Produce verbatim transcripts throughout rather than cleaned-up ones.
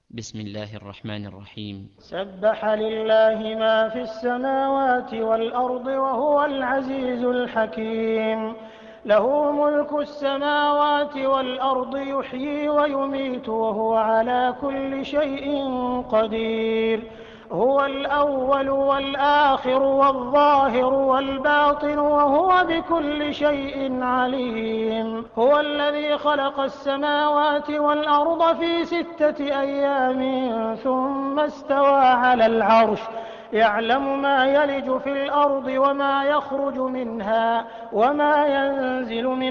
بسم الله الرحمن الرحيم. سبح لله ما في السماوات والأرض وهو العزيز الحكيم. له ملك السماوات والأرض يحيي ويميت وهو على كل شيء قدير. هو الأول والآخر والظاهر والباطن وهو بكل شيء عليم. هو الذي خلق السماوات والأرض في ستة أيام ثم استوى على العرش يعلم ما يلج في الأرض وما يخرج منها وما ينزل من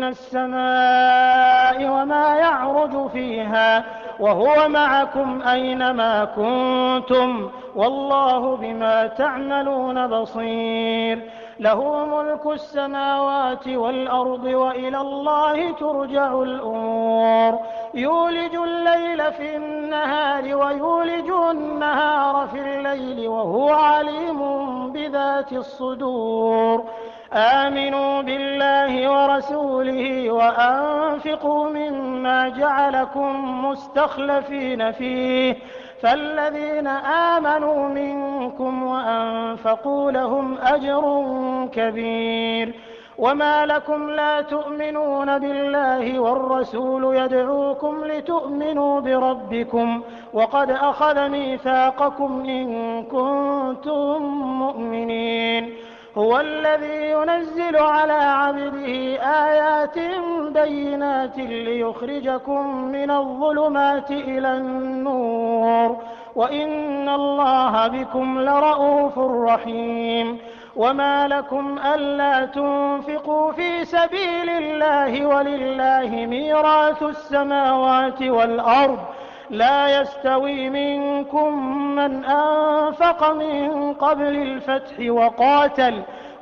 السماء وما يعرج فيها وهو معكم أينما كنتم والله بما تعملون بصير. له ملك السماوات والأرض وإلى الله ترجع الأمور. يولج الليل في النهار ويولج النهار في الليل وهو عليم بذات الصدور. آمنوا بالله ورسوله وأنفقوا مما جعلكم مستخلفين فيه فالذين آمنوا منكم وأنفقوا لهم أجر كبير. وما لكم لا تؤمنون بالله والرسول يدعوكم لتؤمنوا بربكم وقد أخذ ميثاقكم إن كنتم مؤمنين. هو الذي ينزل على عبده آيات بينات ليخرجكم من الظلمات إلى النور وإن الله بكم لرءوف رحيم. وما لكم ألا تنفقوا في سبيل الله ولله ميراث السماوات والأرض لا يستوي منكم من أنفق من قبل الفتح وقاتل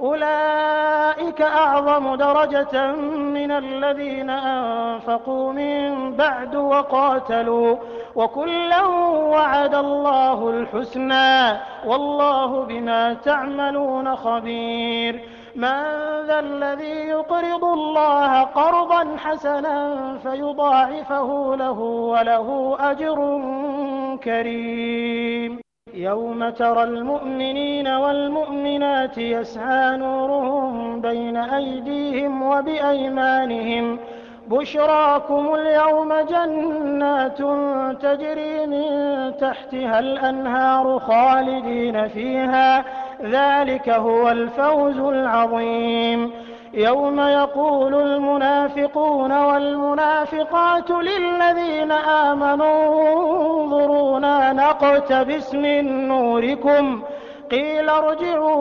أولئك أعظم درجة من الذين أنفقوا من بعد وقاتلوا وكلا وعد الله الحسنى والله بما تعملون خبير. من ذا الذي يقرض الله قرضا حسنا فيضاعفه له وله أجر كريم. يوم ترى المؤمنين والمؤمنات يسعى نورهم بين أيديهم وبأيمانهم بشراكم اليوم جنات تجري من تحتها الأنهار خالدين فيها ذلك هو الفوز العظيم. يوم يقول المنافقون والمنافقات للذين آمنوا انظرونا نقتبس من نوركم قيل ارجعوا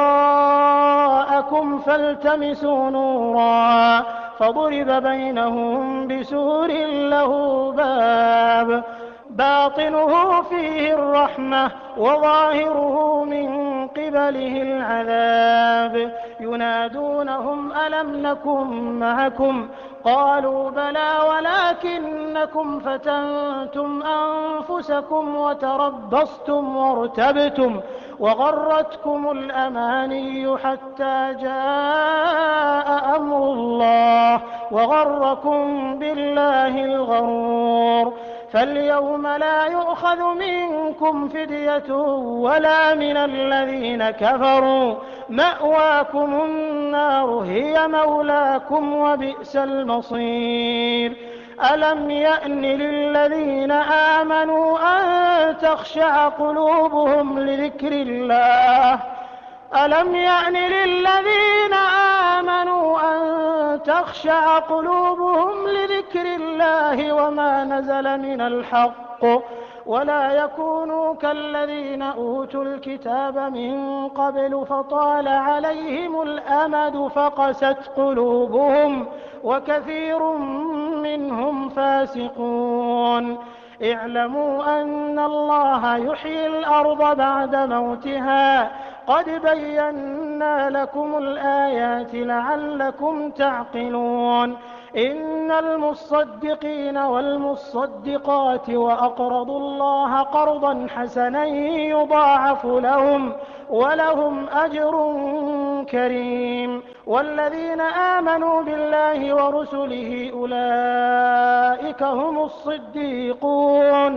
وراءكم فالتمسوا نورا فضرب بينهم بسور له باب باطنه فيه الرحمة وظاهره من قبله العذاب ينادونهم ألم نكن معكم قالوا بلى ولكنكم فتنتم أنفسكم وتربصتم وارتبتم وغرتكم الأماني حتى جاء أمر الله وغركم بالله الغرور. فاليوم لا يؤخذ منكم فدية ولا من الذين كفروا مأواكم النار هي مولاكم وبئس المصير. ألم يأن للذين آمنوا أن تخشع قلوبهم لذكر الله ألم يأن للذين آمنوا أن تخشع قلوبهم لذكر الله وما نزل من الحق ولا يكونوا كالذين أوتوا الكتاب من قبل فطال عليهم الأمد فقست قلوبهم وكثير منهم فاسقون. اعلموا أن الله يحيي الأرض بعد موتها قد بينا لكم الآيات لعلكم تعقلون. إن المصدقين والمصدقات وأقرضوا الله قرضا حسنا يضاعف لهم ولهم أجر كريم. والذين آمنوا بالله ورسله أولئك هم الصديقون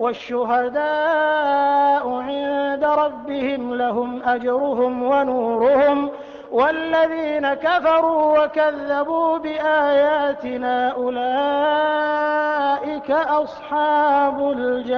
والشهداء عند ربهم لهم أجرهم ونورهم والذين كفروا وكذبوا بآياتنا أولئك أصحاب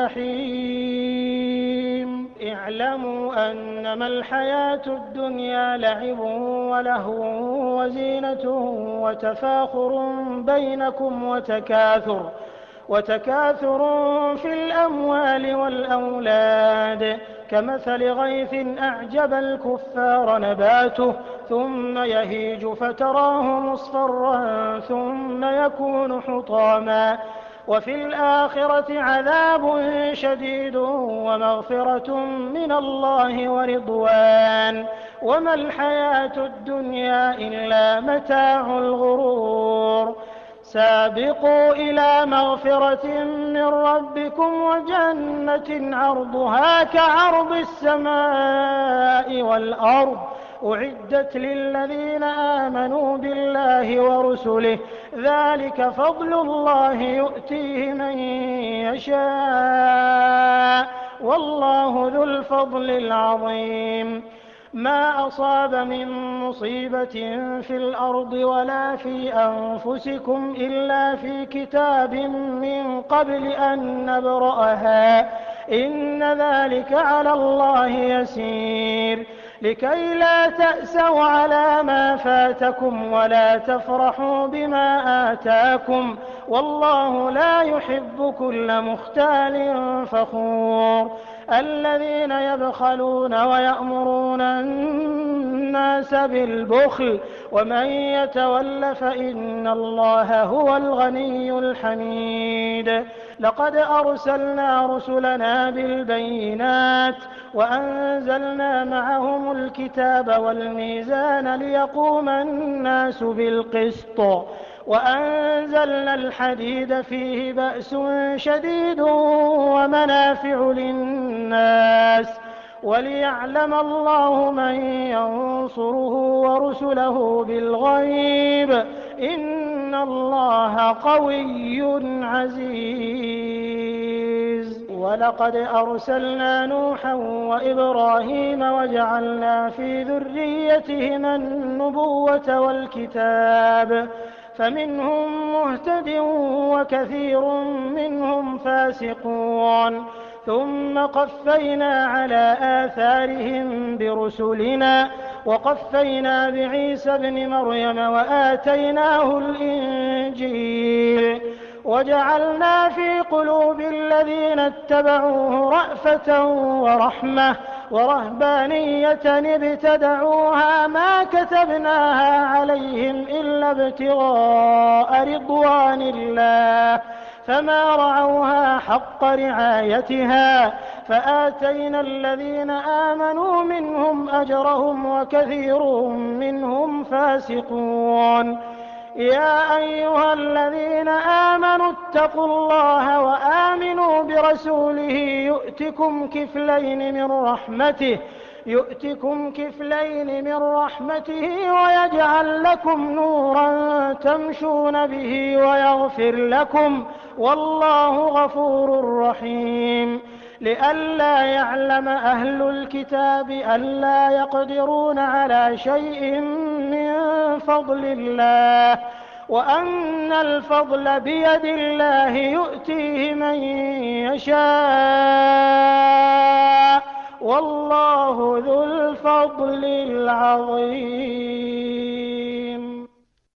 الجحيم اعلموا أنما الحياة الدنيا لعب ولهو وزينة وتفاخر بينكم وتكاثر وتكاثر في الأموال والأولاد كمثل غيث أعجب الكفار نباته ثم يهيج فتراه مصفرا ثم يكون حطاما وفي الآخرة عذاب شديد ومغفرة من الله ورضوان وما الحياة الدنيا إلا متاع الغرور سابقوا إلى مغفرة من ربكم وجنة عرضها كعرض السماء والأرض أعدت للذين آمنوا بالله ورسله ذلك فضل الله يؤتيه من يشاء والله ذو الفضل العظيم ما أصاب من مصيبة في الأرض ولا في أنفسكم إلا في كتاب من قبل أن نبرأها إن ذلك على الله يسير لكي لا تأسوا على ما فاتكم ولا تفرحوا بما آتاكم والله لا يحب كل مختال فخور الذين يبخلون ويأمرون الناس بالبخل ومن يتول فإن الله هو الغني الحميد لقد أرسلنا رسلنا بالبينات وأنزلنا معهم الكتاب والميزان ليقوم الناس بالقسط وأنزلنا الحديد فيه بأس شديد ومنافع للناس وليعلم الله من ينصره ورسله بالغيب إن الله قوي عزيز ولقد أرسلنا نوحا وإبراهيم وجعلنا في ذريتهما النبوة والكتاب فمنهم مهتد وكثير منهم فاسقون ثم قفينا على آثارهم برسلنا وقفينا بعيسى ابن مريم وآتيناه الإنجيل وجعلنا في قلوب الذين اتبعوه رأفة ورحمة ورهبانية ابتدعوها ما كتبناها عليهم إلا ابتغاء رضوان الله فما رعوها حق رعايتها فآتينا الذين آمنوا منهم أجرهم وكثير منهم فاسقون يا أيها الذين آمنوا اتقوا الله وآمنوا برسوله يؤتكم كفلين من رحمته يؤتكم كفلين من رحمته ويجعل لكم نورا تمشون به ويغفر لكم والله غفور رحيم لئلا يعلم أهل الكتاب ألا يقدرون على شيء من فضل الله وأن الفضل بيد الله يؤتيه من يشاء والله ذو الفضل العظيم